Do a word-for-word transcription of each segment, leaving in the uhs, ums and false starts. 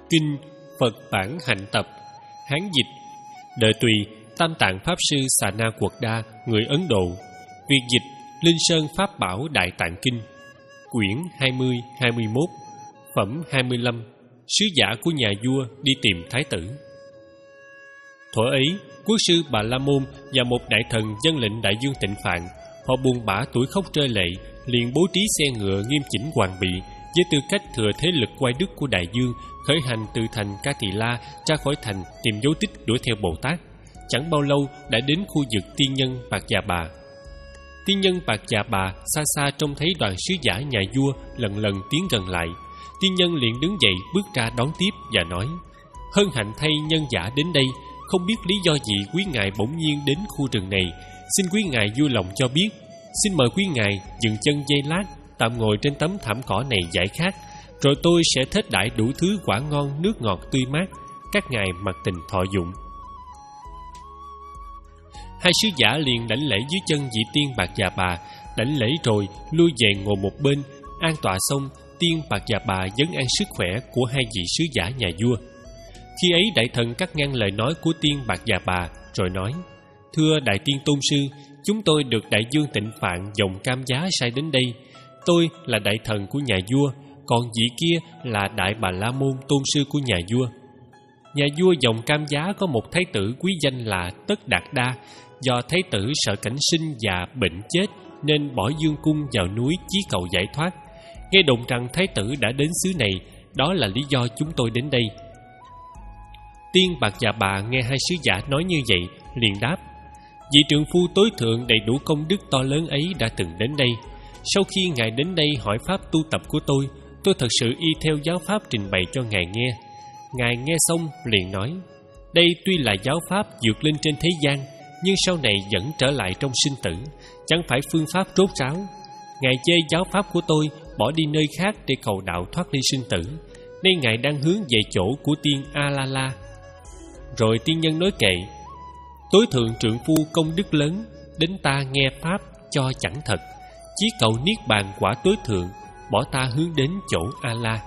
Kinh Phật Bản Hạnh Tập, Hán dịch, đời Tùy, Tam Tạng Pháp Sư Xà Na Quật Đa, người Ấn Độ. Việt dịch Linh Sơn Pháp Bảo Đại Tạng Kinh, quyển hai mươi hai mươi mốt, phẩm hai mươi lăm. Sứ giả của nhà vua đi tìm thái tử. Thuở ấy, quốc sư Bà La Môn và một đại thần dân lệnh đại dương Tịnh Phạn, họ buồn bã tuổi khóc rơi lệ, liền bố trí xe ngựa nghiêm chỉnh hoàn bị, với tư cách thừa thế lực quay đức của đại dương, khởi hành từ thành Ca Tỳ La ra khỏi thành tìm dấu tích đuổi theo Bồ Tát. Chẳng bao lâu đã đến khu vực tiên nhân Bạc Già Bà. Tiên nhân Bạc Già Bà xa xa trông thấy đoàn sứ giả nhà vua lần lần tiến gần lại. Tiên nhân liền đứng dậy bước ra đón tiếp và nói: hân hạnh thay nhân giả đến đây, không biết lý do gì quý ngài bỗng nhiên đến khu rừng này, xin quý ngài vui lòng cho biết. Xin mời quý ngài dừng chân giây lát, tạm ngồi trên tấm thảm cỏ này giải khát, rồi tôi sẽ thết đãi đủ thứ quả ngon nước ngọt tươi mát, các ngài mặc tình thọ dụng. Hai sứ giả liền đảnh lễ dưới chân vị tiên Bạc Già Bà, đảnh lễ rồi lui về ngồi một bên. An tọa xong, tiên Bạc Già Bà vấn an sức khỏe của hai vị sứ giả nhà vua. Khi ấy đại thần cắt ngang lời nói của tiên Bạc Già Bà, rồi nói: thưa đại tiên tôn sư, chúng tôi được đại dương Tịnh Phạn dòng Cam Giá sai đến đây. Tôi là đại thần của nhà vua, còn vị kia là đại Bà La Môn tôn sư của nhà vua. Nhà vua dòng Cam Giá có một thái tử quý danh là Tất Đạt Đa. Do thái tử sợ cảnh sinh và bệnh chết nên bỏ dương cung vào núi chí cầu giải thoát. Nghe đồn rằng thái tử đã đến xứ này, đó là lý do chúng tôi đến đây. Tiên Bạc Già Bà nghe hai sứ giả nói như vậy, liền đáp: vị trượng phu tối thượng đầy đủ công đức to lớn ấy đã từng đến đây. Sau khi ngài đến đây hỏi pháp tu tập của tôi, tôi thật sự y theo giáo pháp trình bày cho ngài nghe. Ngài nghe xong liền nói: đây tuy là giáo pháp vượt lên trên thế gian, nhưng sau này vẫn trở lại trong sinh tử, chẳng phải phương pháp rốt ráo. Ngài chê giáo pháp của tôi, bỏ đi nơi khác để cầu đạo thoát ly sinh tử. Nay ngài đang hướng về chỗ của tiên A-la-la. Rồi tiên nhân nói kệ: tối thượng trượng phu công đức lớn, đến ta nghe pháp cho chẳng thật, chí cầu niết bàn quả tối thượng, bỏ ta hướng đến chỗ A-la.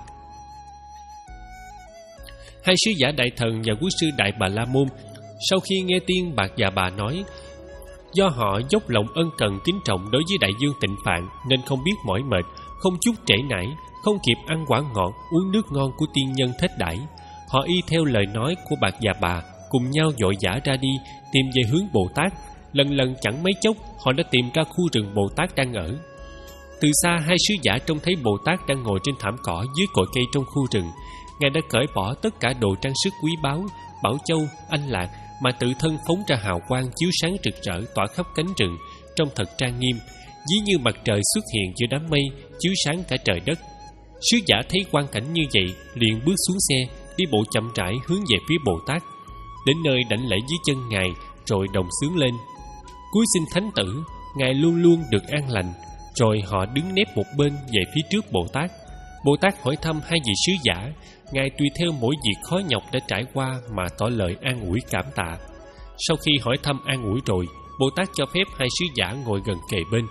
Hai sứ giả đại thần và quốc sư đại Bà La Môn sau khi nghe tiên Bạc Già Bà nói, do họ dốc lòng ân cần kính trọng đối với đại dương Tịnh Phạn nên không biết mỏi mệt, không chút trễ nải, không kịp ăn quả ngọt uống nước ngon của tiên nhân thết đãi. Họ y theo lời nói của Bạc Già Bà, cùng nhau vội vã ra đi tìm về hướng Bồ Tát. Lần lần chẳng mấy chốc họ đã tìm ra khu rừng Bồ Tát đang ở. Từ xa hai sứ giả trông thấy Bồ Tát đang ngồi trên thảm cỏ dưới cội cây trong khu rừng. Ngài đã cởi bỏ tất cả đồ trang sức quý báu, bảo châu, anh lạc, mà tự thân phóng ra hào quang chiếu sáng rực rỡ tỏa khắp cánh rừng, trông thật trang nghiêm, ví như mặt trời xuất hiện giữa đám mây, chiếu sáng cả trời đất. Sứ giả thấy quang cảnh như vậy, liền bước xuống xe, đi bộ chậm rãi hướng về phía Bồ Tát. Đến nơi đảnh lễ dưới chân ngài, rồi đồng xướng lên: cúi xin thánh tử, ngài luôn luôn được an lành. Rồi họ đứng nép một bên về phía trước Bồ Tát. Bồ Tát hỏi thăm hai vị sứ giả. Ngài tùy theo mỗi việc khó nhọc đã trải qua mà tỏ lời an ủi cảm tạ. Sau khi hỏi thăm an ủi rồi, Bồ Tát cho phép hai sứ giả ngồi gần kề bên.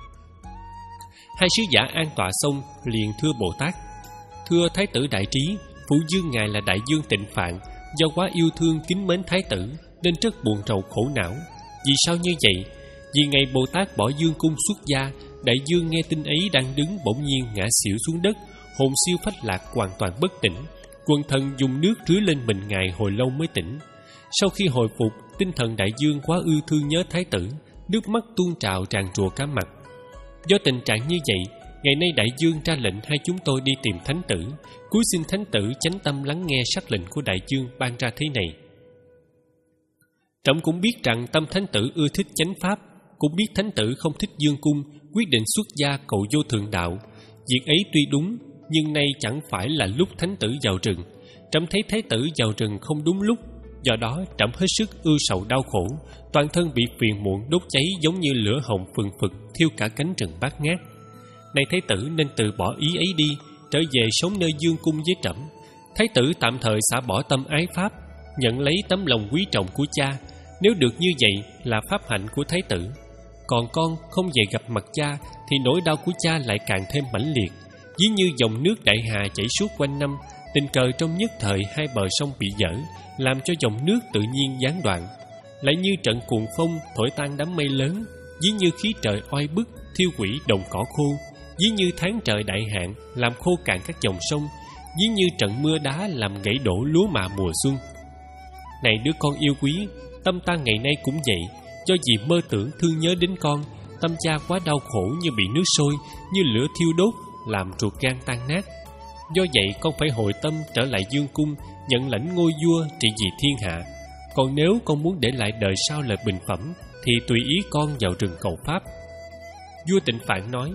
Hai sứ giả an tọa xong liền thưa Bồ Tát: thưa thái tử đại trí, phụ dương ngài là đại dương Tịnh Phạn, do quá yêu thương kính mến thái tử nên rất buồn rầu khổ não. Vì sao như vậy? Vì ngày Bồ Tát bỏ dương cung xuất gia, đại dương nghe tin ấy đang đứng bỗng nhiên ngã xỉu xuống đất, hồn siêu phách lạc, hoàn toàn bất tỉnh. Quần thần dùng nước rưới lên mình ngài hồi lâu mới tỉnh. Sau khi hồi phục, tinh thần đại dương quá ưu thương nhớ thái tử, nước mắt tuôn trào tràn trùa cả mặt. Do tình trạng như vậy, ngày nay đại dương ra lệnh hai chúng tôi đi tìm thánh tử, cúi xin thánh tử chánh tâm lắng nghe sắc lệnh của đại dương ban ra thế này. Trẫm cũng biết rằng tâm thánh tử ưa thích chánh pháp, cũng biết thánh tử không thích dương cung, quyết định xuất gia cầu vô thượng đạo. Việc ấy tuy đúng, nhưng nay chẳng phải là lúc thánh tử vào rừng. Trẫm thấy thái tử vào rừng không đúng lúc, do đó trẫm hết sức ưu sầu đau khổ, toàn thân bị phiền muộn đốt cháy giống như lửa hồng phừng phực thiêu cả cánh rừng bát ngát. Nay thái tử nên từ bỏ ý ấy đi, trở về sống nơi dương cung với trẫm. Thái tử tạm thời xả bỏ tâm ái pháp, nhận lấy tấm lòng quý trọng của cha. Nếu được như vậy là pháp hạnh của thái tử. Còn con không về gặp mặt cha thì nỗi đau của cha lại càng thêm mãnh liệt. Ví như dòng nước đại hà chảy suốt quanh năm, Tình cờ trong nhất thời hai bờ sông bị dở, làm cho dòng nước tự nhiên gián đoạn. Lại như trận cuồng phong thổi tan đám mây lớn, ví như khí trời oi bức thiêu hủy đồng cỏ khô, ví như tháng trời đại hạn làm khô cạn các dòng sông, ví như trận mưa đá làm gãy đổ lúa mạ mùa xuân. Này đứa con yêu quý, tâm ta ngày nay cũng vậy. Do vì mơ tưởng thương nhớ đến con, tâm cha quá đau khổ như bị nước sôi, như lửa thiêu đốt, làm ruột gan tan nát. Do vậy con phải hồi tâm trở lại dương cung, nhận lãnh ngôi vua trị vì thiên hạ. Còn nếu con muốn để lại đời sau lời bình phẩm, thì tùy ý con vào rừng cầu pháp. Vua Tịnh Phạn nói: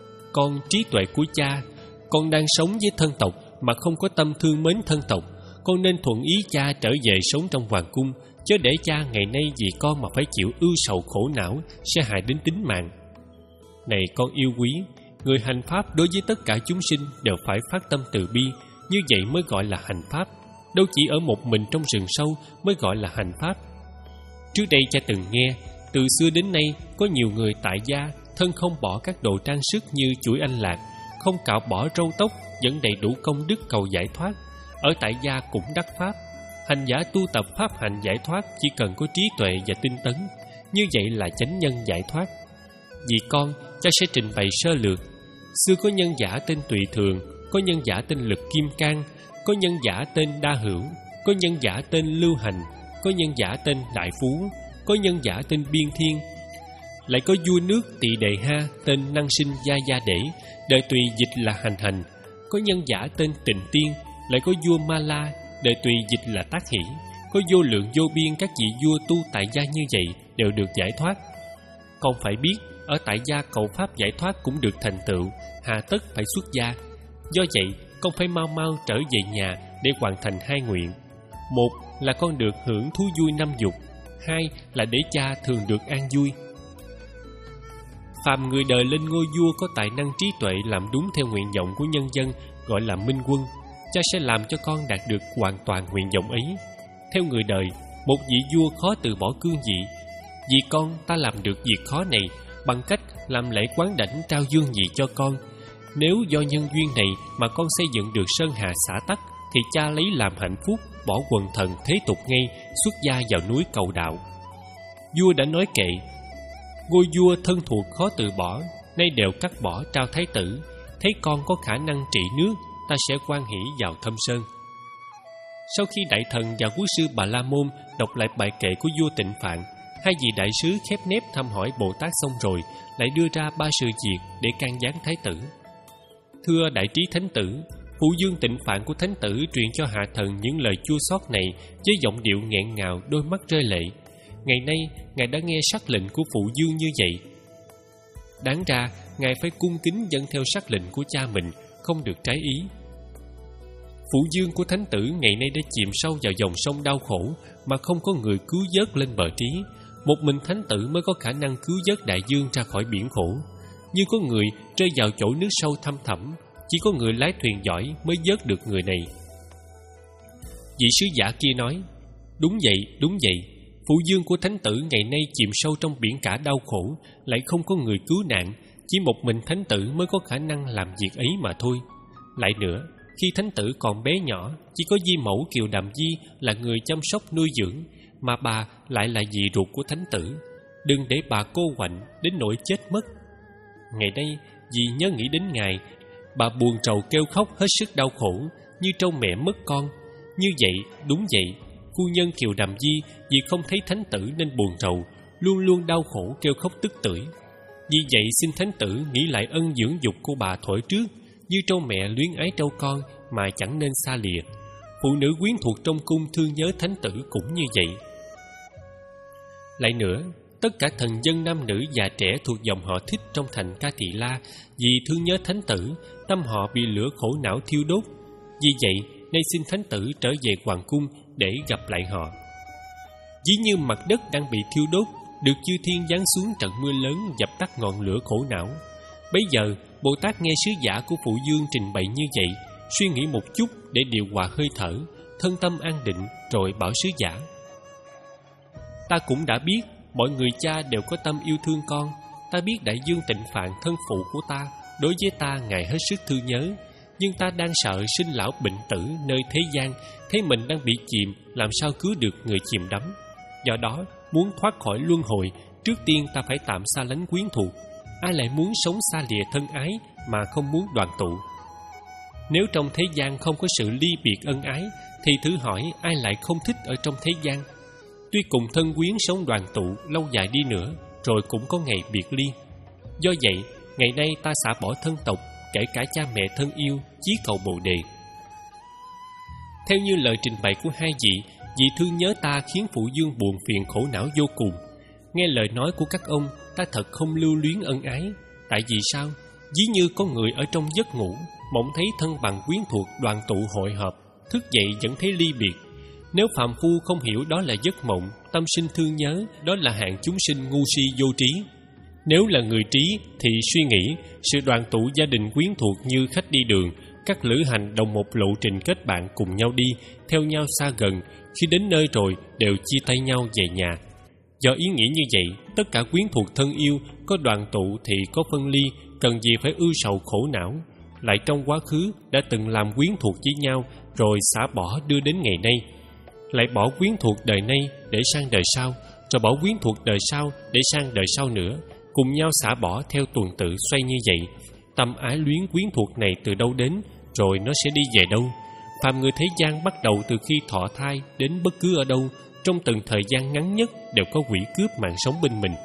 Con trí tuệ của cha, con đang sống với thân tộc mà không có tâm thương mến thân tộc. Con nên thuận ý cha trở về sống trong hoàng cung, chớ để cha ngày nay vì con mà phải chịu ưu sầu khổ não, sẽ hại đến tính mạng. Này con yêu quý, người hành pháp đối với tất cả chúng sinh đều phải phát tâm từ bi, như vậy mới gọi là hành pháp. Đâu chỉ ở một mình trong rừng sâu mới gọi là hành pháp. Trước đây cha từng nghe, từ xưa đến nay có nhiều người tại gia thân không bỏ các đồ trang sức như chuỗi anh lạc, không cạo bỏ râu tóc, vẫn đầy đủ công đức cầu giải thoát. Ở tại gia cũng đắc pháp. Hành giả tu tập pháp hành giải thoát chỉ cần có trí tuệ và tinh tấn, như vậy là chánh nhân giải thoát. Vì con, cha sẽ trình bày sơ lược. Xưa có nhân giả tên Tùy Thường, có nhân giả tên Lực Kim Cang, có nhân giả tên Đa Hữu, có nhân giả tên Lưu Hành, có nhân giả tên Đại Phú, có nhân giả tên Biên Thiên. Lại có vua nước Tỳ Đề Ha tên Năng Sinh Gia Gia Để, đời Tùy dịch là Hành Hành. Có nhân giả tên Tịnh Tiên. Lại có vua Ma La, đời Tùy dịch là Tác Hỷ. Có vô lượng vô biên các vị vua tu tại gia như vậy đều được giải thoát. Con phải biết, ở tại gia cầu pháp giải thoát cũng được thành tựu, hà tất phải xuất gia. Do vậy, con phải mau mau trở về nhà để hoàn thành hai nguyện. Một là con được hưởng thú vui năm dục, hai là để cha thường được an vui. Phàm người đời lên ngôi vua có tài năng trí tuệ làm đúng theo nguyện vọng của nhân dân gọi là minh quân. Cha sẽ làm cho con đạt được hoàn toàn nguyện vọng ấy. Theo người đời, một vị vua khó từ bỏ cương vị. Vì con, ta làm được việc khó này bằng cách làm lễ quán đảnh trao dương vị cho con. Nếu do nhân duyên này mà con xây dựng được sơn hà xã tắc, thì cha lấy làm hạnh phúc, bỏ quần thần thế tục ngay, xuất gia vào núi cầu đạo. Vua đã nói kệ: Ngôi vua thân thuộc khó từ bỏ, nay đều cắt bỏ trao thái tử. Thấy con có khả năng trị nước, ta sẽ hoan hỷ vào Thâm Sơn. Sau khi đại thần và quốc sư Bà La Môn đọc lại bài kệ của vua Tịnh Phạn, hai vị đại sứ khép nép thăm hỏi Bồ Tát xong rồi, lại đưa ra ba sự việc để can gián thái tử. Thưa đại trí thánh tử, phụ dương Tịnh Phạn của thánh tử truyền cho hạ thần những lời chua xót này với giọng điệu nghẹn ngào, đôi mắt rơi lệ. Ngày nay ngài đã nghe sắc lệnh của phụ dương như vậy. Đáng ra ngài phải cung kính dâng theo sắc lệnh của cha mình, không được trái ý. Phụ dương của thánh tử ngày nay đã chìm sâu vào dòng sông đau khổ mà không có người cứu vớt lên bờ trí. Một mình thánh tử mới có khả năng cứu vớt đại dương ra khỏi biển khổ. Như có người rơi vào chỗ nước sâu thăm thẳm, chỉ có người lái thuyền giỏi mới vớt được người này. Vị sứ giả kia nói: Đúng vậy, đúng vậy. Phụ dương của thánh tử ngày nay chìm sâu trong biển cả đau khổ, lại không có người cứu nạn. Chỉ một mình thánh tử mới có khả năng làm việc ấy mà thôi. Lại nữa, khi thánh tử còn bé nhỏ, chỉ có di mẫu Kiều Đàm Di là người chăm sóc nuôi dưỡng, mà bà lại là dì ruột của thánh tử. Đừng để bà cô quạnh đến nỗi chết mất. Ngày nay, dì nhớ nghĩ đến ngài, bà buồn rầu kêu khóc hết sức đau khổ, như trông mẹ mất con. Như vậy, đúng vậy, phu nhân Kiều Đàm Di vì không thấy thánh tử nên buồn rầu, luôn luôn đau khổ kêu khóc tức tưởi. Vì vậy xin thánh tử nghĩ lại ân dưỡng dục của bà thuở trước, như trâu mẹ luyến ái trâu con mà chẳng nên xa lìa. Phụ nữ quyến thuộc trong cung thương nhớ thánh tử cũng như vậy. Lại nữa, tất cả thần dân nam nữ già trẻ thuộc dòng họ Thích trong thành Ca Tỳ La vì thương nhớ thánh tử, tâm họ bị lửa khổ não thiêu đốt. Vì vậy, nay xin thánh tử trở về hoàng cung để gặp lại họ. Ví như mặt đất đang bị thiêu đốt, được chư thiên giáng xuống trận mưa lớn dập tắt ngọn lửa khổ não. Bấy giờ, Bồ Tát nghe sứ giả của phụ dương trình bày như vậy, suy nghĩ một chút để điều hòa hơi thở, thân tâm an định, rồi bảo sứ giả: Ta cũng đã biết, mọi người cha đều có tâm yêu thương con. Ta biết đại dương Tịnh Phạn thân phụ của ta, đối với ta ngài hết sức thương nhớ. Nhưng ta đang sợ sinh lão bệnh tử nơi thế gian, thấy mình đang bị chìm, làm sao cứu được người chìm đắm. Do đó, muốn thoát khỏi luân hồi, trước tiên ta phải tạm xa lánh quyến thuộc. Ai lại muốn sống xa lìa thân ái mà không muốn đoàn tụ? Nếu trong thế gian không có sự ly biệt ân ái, thì thử hỏi ai lại không thích ở trong thế gian? Tuy cùng thân quyến sống đoàn tụ lâu dài đi nữa, rồi cũng có ngày biệt ly. Do vậy, ngày nay ta xả bỏ thân tộc, kể cả cha mẹ thân yêu, chí cầu Bồ Đề. Theo như lời trình bày của hai vị, vị thương nhớ ta khiến Phụ Dương buồn phiền khổ não vô cùng. Nghe lời nói của các ông, ta thật không lưu luyến ân ái. Tại vì sao? Ví như có người ở trong giấc ngủ, mộng thấy thân bằng quyến thuộc đoàn tụ hội họp, thức dậy vẫn thấy ly biệt. Nếu phàm phu không hiểu đó là giấc mộng, tâm sinh thương nhớ, đó là hạng chúng sinh ngu si vô trí. Nếu là người trí thì suy nghĩ sự đoàn tụ gia đình quyến thuộc như khách đi đường, các lữ hành đồng một lộ trình kết bạn cùng nhau đi, theo nhau xa gần, khi đến nơi rồi đều chia tay nhau về nhà. Do ý nghĩ như vậy, tất cả quyến thuộc thân yêu có đoàn tụ thì có phân ly, cần gì phải ưu sầu khổ não. Lại trong quá khứ đã từng làm quyến thuộc với nhau, rồi xả bỏ đưa đến ngày nay. Lại bỏ quyến thuộc đời nay để sang đời sau, rồi bỏ quyến thuộc đời sau để sang đời sau nữa, cùng nhau xả bỏ theo tuần tự xoay như vậy. Tâm ái luyến quyến thuộc này từ đâu đến, rồi nó sẽ đi về đâu? Phàm người thế gian bắt đầu từ khi thọ thai đến bất cứ ở đâu, trong từng thời gian ngắn nhất đều có quỷ cướp mạng sống bên mình.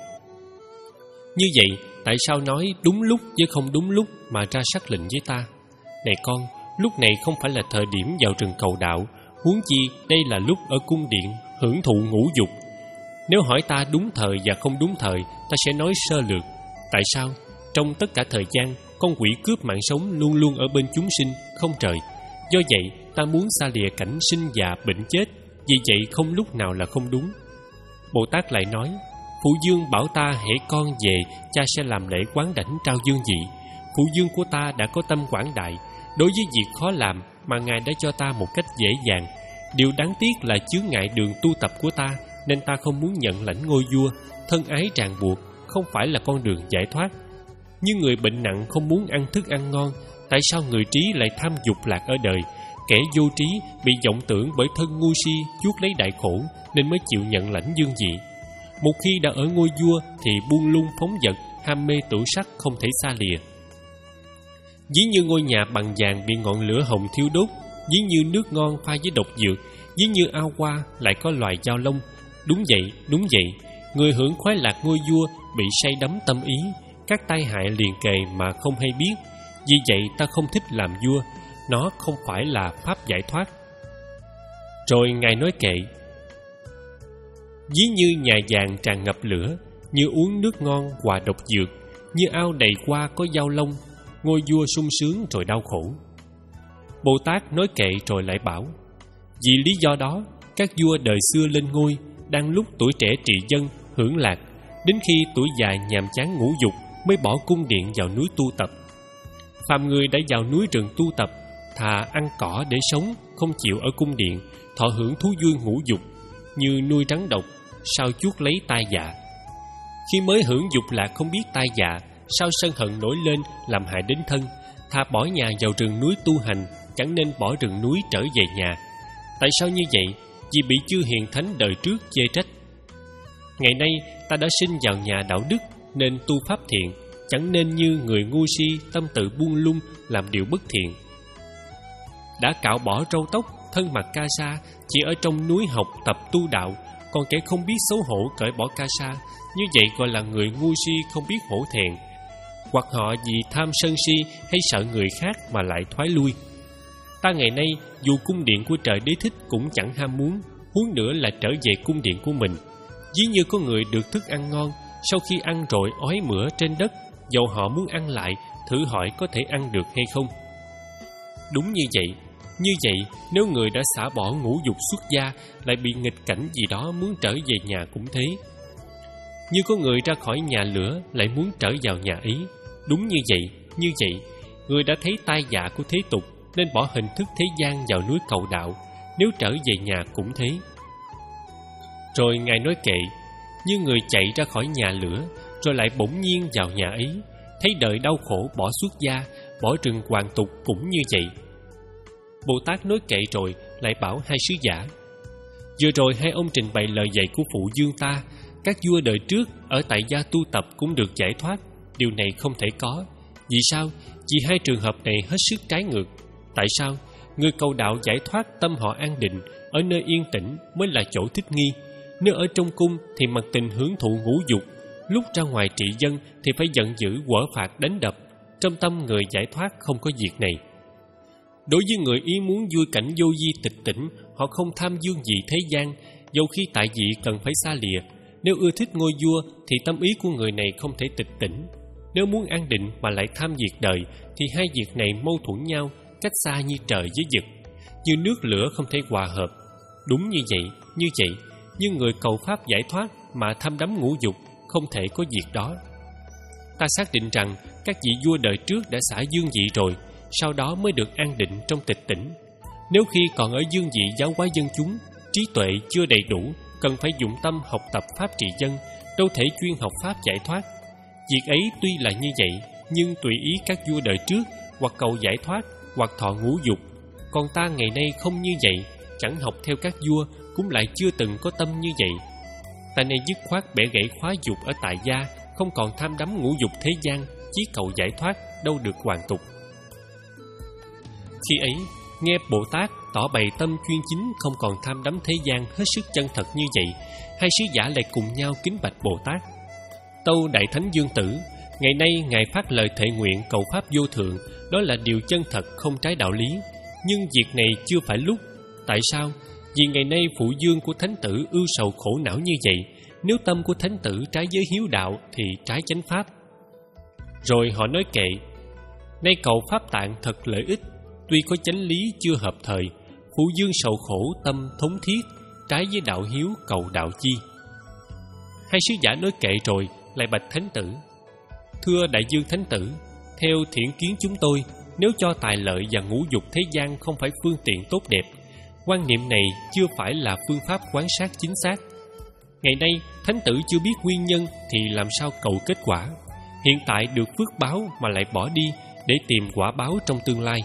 Như vậy, tại sao nói đúng lúc với không đúng lúc mà ra sắc lệnh với ta? Này con, lúc này không phải là thời điểm vào rừng cầu đạo, huống chi đây là lúc ở cung điện hưởng thụ ngũ dục. Nếu hỏi ta đúng thời và không đúng thời, ta sẽ nói sơ lược. Tại sao? Trong tất cả thời gian, con quỷ cướp mạng sống luôn luôn ở bên chúng sinh, không trời. Do vậy, ta muốn xa lìa cảnh sinh già bệnh chết, vì vậy không lúc nào là không đúng. Bồ Tát lại nói, Phụ Dương bảo ta hễ con về, cha sẽ làm lễ quán đảnh trao dương vị. Phụ Dương của ta đã có tâm quảng đại, đối với việc khó làm mà Ngài đã cho ta một cách dễ dàng. Điều đáng tiếc là chướng ngại đường tu tập của ta, nên ta không muốn nhận lãnh ngôi vua. Thân ái ràng buộc không phải là con đường giải thoát. Như người bệnh nặng không muốn ăn thức ăn ngon, tại sao người trí lại tham dục lạc ở đời? Kẻ vô trí bị vọng tưởng bởi thân ngu si chuốc lấy đại khổ, nên mới chịu nhận lãnh dương vị. Một khi đã ở ngôi vua thì buông lung phóng dật, ham mê tửu sắc không thể xa lìa. Ví như ngôi nhà bằng vàng bị ngọn lửa hồng thiêu đốt, ví như nước ngon pha với độc dược, ví như ao hoa lại có loài dao lông. Đúng vậy, đúng vậy, người hưởng khoái lạc ngôi vua bị say đắm tâm ý, các tai hại liền kề mà không hay biết. Vì vậy ta không thích làm vua, nó không phải là pháp giải thoát. Rồi Ngài nói kệ, ví như nhà vàng tràn ngập lửa, như uống nước ngon hòa độc dược, như ao đầy hoa có dao lông, ngôi vua sung sướng rồi đau khổ. Bồ Tát nói kệ rồi lại bảo, vì lý do đó, các vua đời xưa lên ngôi, đang lúc tuổi trẻ trị dân, hưởng lạc, đến khi tuổi già nhàm chán ngũ dục mới bỏ cung điện vào núi tu tập. Phàm người đã vào núi rừng tu tập, thà ăn cỏ để sống, không chịu ở cung điện, thọ hưởng thú vui ngũ dục, như nuôi rắn độc, sao chuốc lấy tai dạ. Khi mới hưởng dục lạc không biết tai dạ, sao sân hận nổi lên làm hại đến thân, thà bỏ nhà vào rừng núi tu hành, chẳng nên bỏ rừng núi trở về nhà. Tại sao như vậy? Vì bị chư hiền thánh đời trước chê trách. Ngày nay ta đã sinh vào nhà đạo đức, nên tu pháp thiện, chẳng nên như người ngu si tâm tự buông lung làm điều bất thiện. Đã cạo bỏ râu tóc, thân mặc ca sa, chỉ ở trong núi học tập tu đạo, còn kẻ không biết xấu hổ cởi bỏ ca sa, như vậy gọi là người ngu si không biết hổ thẹn. Hoặc họ vì tham sân si hay sợ người khác mà lại thoái lui. Ta ngày nay dù cung điện của trời đế thích cũng chẳng ham muốn, huống nữa là trở về cung điện của mình. Ví như có người được thức ăn ngon, sau khi ăn rồi ói mửa trên đất, dầu họ muốn ăn lại, thử hỏi có thể ăn được hay không. Đúng như vậy. Như vậy, nếu người đã xả bỏ ngũ dục xuất gia, lại bị nghịch cảnh gì đó muốn trở về nhà cũng thế. Như có người ra khỏi nhà lửa lại muốn trở vào nhà ấy. Đúng như vậy, như vậy, người đã thấy tai dạ của thế tục, nên bỏ hình thức thế gian vào núi cầu đạo, nếu trở về nhà cũng thế. Rồi Ngài nói kệ, như người chạy ra khỏi nhà lửa, rồi lại bỗng nhiên vào nhà ấy, thấy đời đau khổ bỏ xuất gia, bỏ rừng hoàn tục cũng như vậy. Bồ Tát nói kệ rồi lại bảo hai sứ giả: vừa rồi hai ông trình bày lời dạy của phụ dương ta, các vua đời trước ở tại gia tu tập cũng được giải thoát. Điều này không thể có. Vì sao? Vì hai trường hợp này hết sức trái ngược. Tại sao? Người cầu đạo giải thoát tâm họ an định, ở nơi yên tĩnh mới là chỗ thích nghi. Nếu ở trong cung thì mặc tình hưởng thụ ngũ dục, lúc ra ngoài trị dân thì phải giận dữ quở phạt đánh đập. Trong tâm người giải thoát không có việc này. Đối với người ý muốn vui cảnh vô vi tịch tỉnh, họ không tham dương gì thế gian, dầu khi tại vị cần phải xa lìa. Nếu ưa thích ngôi vua thì tâm ý của người này không thể tịch tỉnh. Nếu muốn an định mà lại tham việc đời thì hai việc này mâu thuẫn nhau, cách xa như trời với vực, như nước lửa không thể hòa hợp. Đúng như vậy, như vậy, nhưng người cầu pháp giải thoát mà tham đắm ngũ dục không thể có việc đó. Ta xác định rằng các vị vua đời trước đã xả dương vị rồi, sau đó mới được an định trong tịch tỉnh. Nếu khi còn ở dương vị giáo hóa dân chúng, trí tuệ chưa đầy đủ, cần phải dụng tâm học tập pháp trị dân, đâu thể chuyên học pháp giải thoát. Việc ấy tuy là như vậy, nhưng tùy ý các vua đời trước, hoặc cầu giải thoát, hoặc thọ ngũ dục. Còn ta ngày nay không như vậy, chẳng học theo các vua, cũng lại chưa từng có tâm như vậy. Ta nay dứt khoát bẻ gãy khóa dục ở tại gia, không còn tham đắm ngũ dục thế gian, chí cầu giải thoát, đâu được hoàn tục. Khi ấy, nghe Bồ Tát tỏ bày tâm chuyên chính, không còn tham đắm thế gian hết sức chân thật như vậy, hai sứ giả lại cùng nhau kính bạch Bồ Tát: Tâu Đại Thánh Dương Tử, ngày nay Ngài phát lời thệ nguyện cầu pháp vô thượng, đó là điều chân thật không trái đạo lý. Nhưng việc này chưa phải lúc. Tại sao? Vì ngày nay phụ dương của Thánh tử ưu sầu khổ não như vậy. Nếu tâm của Thánh tử trái với hiếu đạo thì trái chánh pháp. Rồi họ nói kệ: Nay cầu pháp tạng thật lợi ích, tuy có chánh lý chưa hợp thời. Phụ dương sầu khổ tâm thống thiết, trái với đạo hiếu cầu đạo chi. Hai sứ giả nói kệ rồi lại bạch Thánh tử: Thưa Đại Dương Thánh tử, theo thiện kiến chúng tôi, nếu cho tài lợi và ngũ dục thế gian không phải phương tiện tốt đẹp, quan niệm này chưa phải là phương pháp quán sát chính xác. Ngày nay Thánh tử chưa biết nguyên nhân thì làm sao cầu kết quả. Hiện tại được phước báo mà lại bỏ đi để tìm quả báo trong tương lai.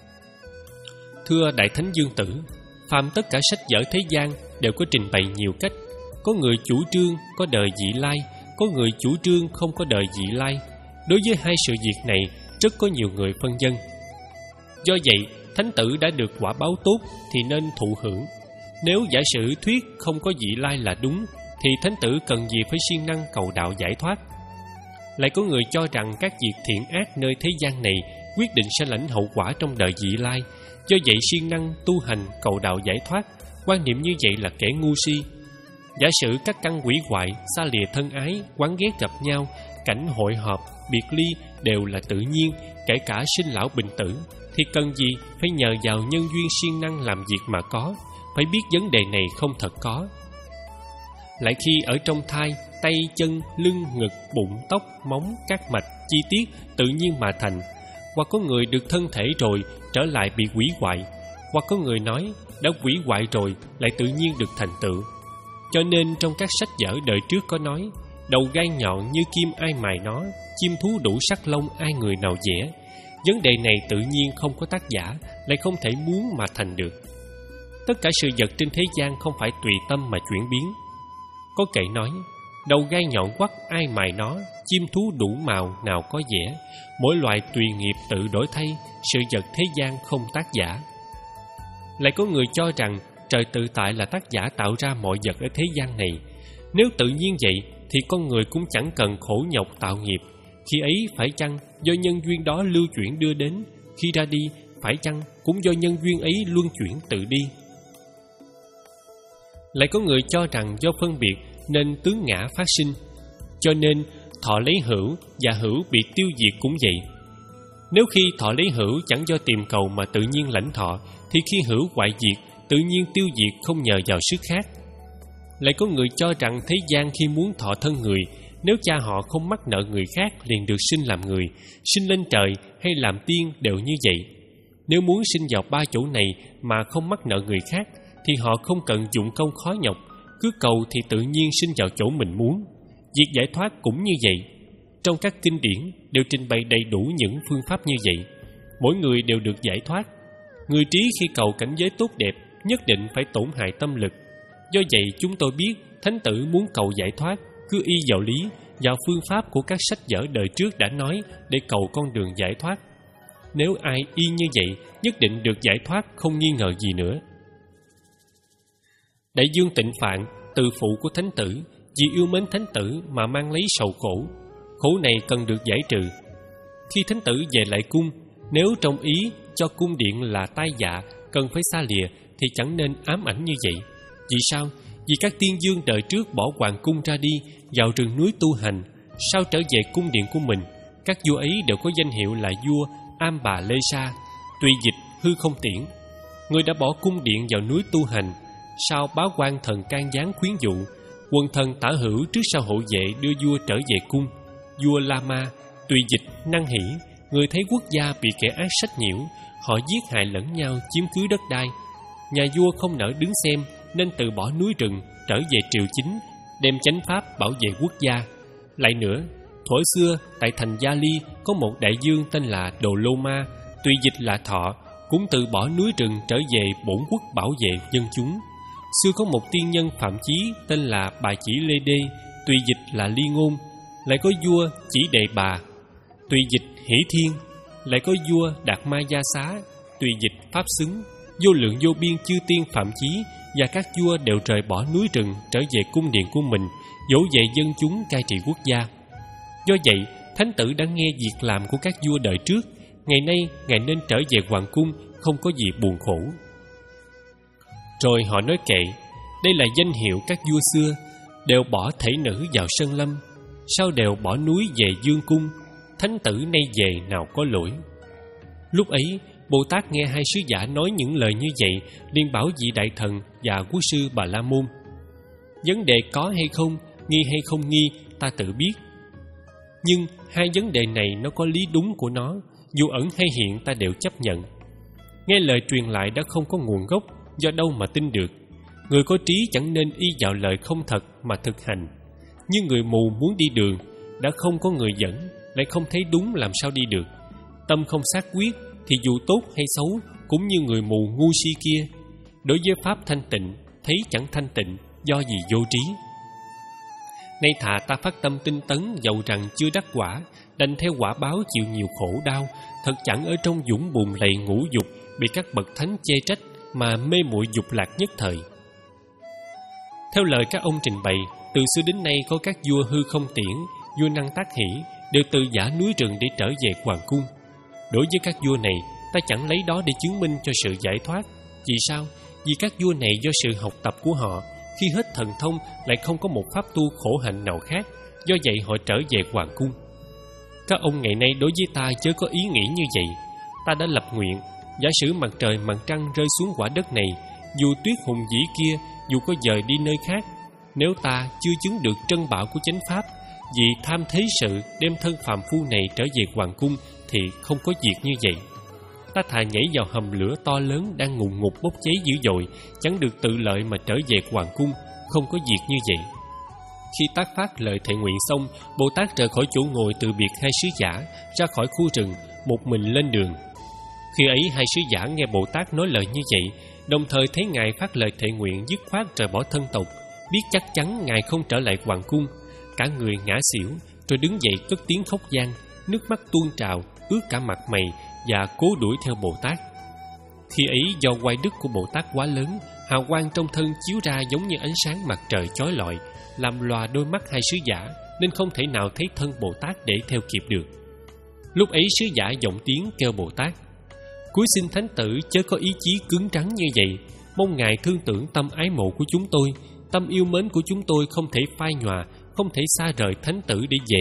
Thưa Đại Thánh Dương Tử, phàm tất cả sách vở thế gian đều có trình bày nhiều cách. Có người chủ trương có đời vị lai, có người chủ trương không có đời vị lai. Đối với hai sự việc này rất có nhiều người phân vân. Do vậy Thánh tử đã được quả báo tốt thì nên thụ hưởng. Nếu giả sử thuyết không có vị lai là đúng, thì Thánh tử cần gì phải siêng năng cầu đạo giải thoát. Lại có người cho rằng các việc thiện ác nơi thế gian này quyết định sẽ lãnh hậu quả trong đời vị lai. Do vậy siêng năng tu hành cầu đạo giải thoát, quan niệm như vậy là kẻ ngu si. Giả sử các căn quỷ hoại, xa lìa thân ái, quán ghét gặp nhau, cảnh hội họp, biệt ly đều là tự nhiên, kể cả sinh lão bệnh tử, thì cần gì phải nhờ vào nhân duyên siêng năng làm việc mà có. Phải biết vấn đề này không thật có. Lại khi ở trong thai, tay, chân, lưng, ngực, bụng, tóc, móng, các mạch, chi tiết tự nhiên mà thành. Hoặc có người được thân thể rồi trở lại bị hủy hoại, hoặc có người nói đã hủy hoại rồi lại tự nhiên được thành tựu. Cho nên trong các sách vở đời trước có nói: đầu gai nhọn như kim ai mài nó, chim thú đủ sắc lông ai người nào vẽ. Vấn đề này tự nhiên không có tác giả, lại không thể muốn mà thành được. Tất cả sự vật trên thế gian không phải tùy tâm mà chuyển biến. Có kệ nói: đầu gai nhọn quắc ai mài nó, chim thú đủ màu nào có vẽ. Mỗi loài tùy nghiệp tự đổi thay, sự vật thế gian không tác giả. Lại có người cho rằng trời tự tại là tác giả tạo ra mọi vật ở thế gian này. Nếu tự nhiên vậy thì con người cũng chẳng cần khổ nhọc tạo nghiệp. Khi ấy phải chăng do nhân duyên đó lưu chuyển đưa đến, khi ra đi phải chăng cũng do nhân duyên ấy luân chuyển tự đi. Lại có người cho rằng do phân biệt nên tướng ngã phát sinh, cho nên thọ lấy hữu và hữu bị tiêu diệt cũng vậy. Nếu khi thọ lấy hữu chẳng do tìm cầu mà tự nhiên lãnh thọ, thì khi hữu hoại diệt, tự nhiên tiêu diệt không nhờ vào sức khác. Lại có người cho rằng thế gian khi muốn thọ thân người, nếu cha họ không mắc nợ người khác liền được sinh làm người, sinh lên trời hay làm tiên đều như vậy. Nếu muốn sinh vào ba chỗ này mà không mắc nợ người khác, thì họ không cần dụng công khó nhọc, cứ cầu thì tự nhiên sinh vào chỗ mình muốn. Việc giải thoát cũng như vậy. Trong các kinh điển đều trình bày đầy đủ những phương pháp như vậy. mỗi người đều được giải thoát. Người trí khi cầu cảnh giới tốt đẹp nhất định phải tổn hại tâm lực. Do vậy chúng tôi biết Thánh tử muốn cầu giải thoát, cứ y vào lý, vào phương pháp của các sách vở đời trước đã nói để cầu con đường giải thoát. Nếu ai y như vậy, nhất định được giải thoát, không nghi ngờ gì nữa. Đại dương Tịnh Phạn, từ phụ của Thánh tử, vì yêu mến Thánh tử mà mang lấy sầu khổ. Khổ này cần được giải trừ. Khi Thánh tử về lại cung, nếu trong ý cho cung điện là tai dạ, cần phải xa lìa, thì chẳng nên ám ảnh như vậy. Vì sao? Vì các tiên dương đời trước bỏ hoàng cung ra đi, vào rừng núi tu hành, sau trở về cung điện của mình. Các vua ấy đều có danh hiệu là vua Am Bà Lê Sa, tùy dịch hư không tiễn. Người đã bỏ cung điện vào núi tu hành, sau bá quan thần can gián khuyến dụ, quần thần tả hữu trước sau hộ vệ đưa vua trở về cung. Vua La Ma, tùy dịch năn hỉ, người thấy quốc gia bị kẻ ác sách nhiễu, họ giết hại lẫn nhau, chiếm cứ đất đai. Nhà vua không nỡ đứng xem, nên từ bỏ núi rừng, trở về triều chính, đem chánh pháp bảo vệ quốc gia. Lại nữa, thuở xưa tại thành Gia Ly có một đại dương tên là Đồ Lô Ma, tùy dịch là Thọ, cũng từ bỏ núi rừng trở về bổn quốc bảo vệ dân chúng. Xưa có một tiên nhân Phạm Chí tên là Bà Chỉ Lê Đê, tùy dịch là Ly Ngôn. Lại có vua Chỉ Đệ Bà, tùy dịch Hỷ Thiên. Lại có vua Đạt Ma Gia Xá, tùy dịch Pháp Xứng. Vô lượng vô biên chư tiên Phạm Chí và các vua đều rời bỏ núi rừng trở về cung điện của mình, dỗ về dân chúng cai trị quốc gia. Do vậy, Thánh tử đã nghe việc làm của các vua đời trước. Ngày nay, ngài nên trở về hoàng cung, không có gì buồn khổ. Rồi họ nói kệ, đây là danh hiệu các vua xưa, đều bỏ thể nữ vào sân lâm, sau đều bỏ núi về dương cung. Thánh tử nay về nào có lỗi. Lúc ấy, Bồ Tát nghe hai sứ giả nói những lời như vậy, liền bảo vị đại thần và quốc sư Bà La Môn: vấn đề có hay không, nghi hay không nghi, ta tự biết. Nhưng hai vấn đề này nó có lý đúng của nó, dù ẩn hay hiện ta đều chấp nhận. Nghe lời truyền lại đã không có nguồn gốc, do đâu mà tin được. Người có trí chẳng nên y vào lời không thật mà thực hành. Như người mù muốn đi đường, đã không có người dẫn, lại không thấy đúng làm sao đi được. Tâm không xác quyết thì dù tốt hay xấu cũng như người mù ngu si kia. Đối với pháp thanh tịnh, thấy chẳng thanh tịnh, do gì vô trí. Nay thà ta phát tâm tinh tấn, dầu rằng chưa đắc quả, đành theo quả báo chịu nhiều khổ đau, thật chẳng ở trong dũng bùn lầy ngũ dục, bị các bậc thánh chê trách mà mê muội dục lạc nhất thời. Theo lời các ông trình bày, từ xưa đến nay có các vua hư không tiễn, vua năng tác hỷ đều từ giả núi rừng để trở về hoàng cung. Đối với các vua này, ta chẳng lấy đó để chứng minh cho sự giải thoát. Vì sao? Vì các vua này do sự học tập của họ, khi hết thần thông lại không có một pháp tu khổ hạnh nào khác, do vậy họ trở về hoàng cung. Các ông ngày nay đối với ta chớ có ý nghĩ như vậy. Ta đã lập nguyện, giả sử mặt trời mặt trăng rơi xuống quả đất này, dù tuyết hùng vĩ kia, dù có dời đi nơi khác, nếu ta chưa chứng được trân bảo của chánh pháp, vì tham thế sự đem thân phàm phu này trở về hoàng cung, thì không có việc như vậy. Ta thà nhảy vào hầm lửa to lớn đang ngùn ngụt bốc cháy dữ dội, chẳng được tự lợi mà trở về hoàng cung, không có việc như vậy. Khi tác phát lời thệ nguyện xong, Bồ Tát rời khỏi chỗ ngồi từ biệt hai sứ giả, ra khỏi khu rừng, một mình lên đường. Khi ấy hai sứ giả nghe Bồ Tát nói lời như vậy, đồng thời thấy ngài phát lời thệ nguyện dứt khoát rời bỏ thân tộc, biết chắc chắn ngài không trở lại hoàng cung, cả người ngã xỉu, rồi đứng dậy cất tiếng khóc van, nước mắt tuôn trào, ướt cả mặt mày, và cố đuổi theo Bồ Tát. Khi ấy do oai đức của Bồ Tát quá lớn, hào quang trong thân chiếu ra giống như ánh sáng mặt trời chói lọi, làm lòa đôi mắt hai sứ giả, nên không thể nào thấy thân Bồ Tát để theo kịp được. Lúc ấy sứ giả giọng tiếng kêu Bồ Tát: cúi xin Thánh tử chớ có ý chí cứng rắn như vậy, mong ngài thương tưởng tâm ái mộ của chúng tôi. Tâm yêu mến của chúng tôi không thể phai nhòa, không thể xa rời Thánh tử để về.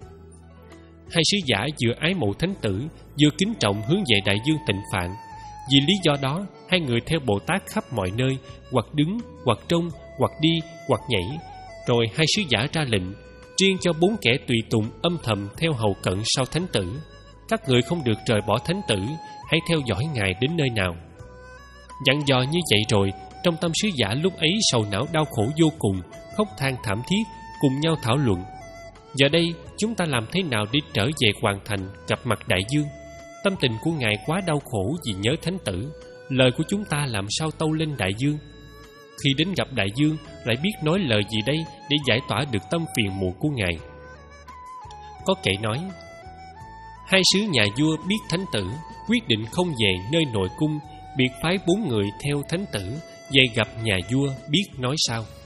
Hai sứ giả vừa ái mộ Thánh tử, vừa kính trọng hướng về đại dương Tịnh Phạn. Vì lý do đó, hai người theo Bồ Tát khắp mọi nơi, hoặc đứng, hoặc trông, hoặc đi, hoặc nhảy. Rồi hai sứ giả ra lệnh, riêng cho bốn kẻ tùy tùng âm thầm theo hầu cận sau Thánh tử: các người không được rời bỏ Thánh tử, hãy theo dõi ngài đến nơi nào. Dặn dò như vậy rồi, trong tâm sứ giả lúc ấy sầu não đau khổ vô cùng, khóc than thảm thiết, cùng nhau thảo luận: giờ đây chúng ta làm thế nào để trở về hoàn thành, gặp mặt đại dương? Tâm tình của ngài quá đau khổ vì nhớ thánh tử. Lời của chúng ta làm sao tâu lên đại dương? Khi đến gặp đại dương, lại biết nói lời gì đây để giải tỏa được tâm phiền muộn của ngài? Có kẻ nói, hai sứ nhà vua biết thánh tử, quyết định không về nơi nội cung, biệt phái bốn người theo thánh tử, về gặp nhà vua biết nói sao.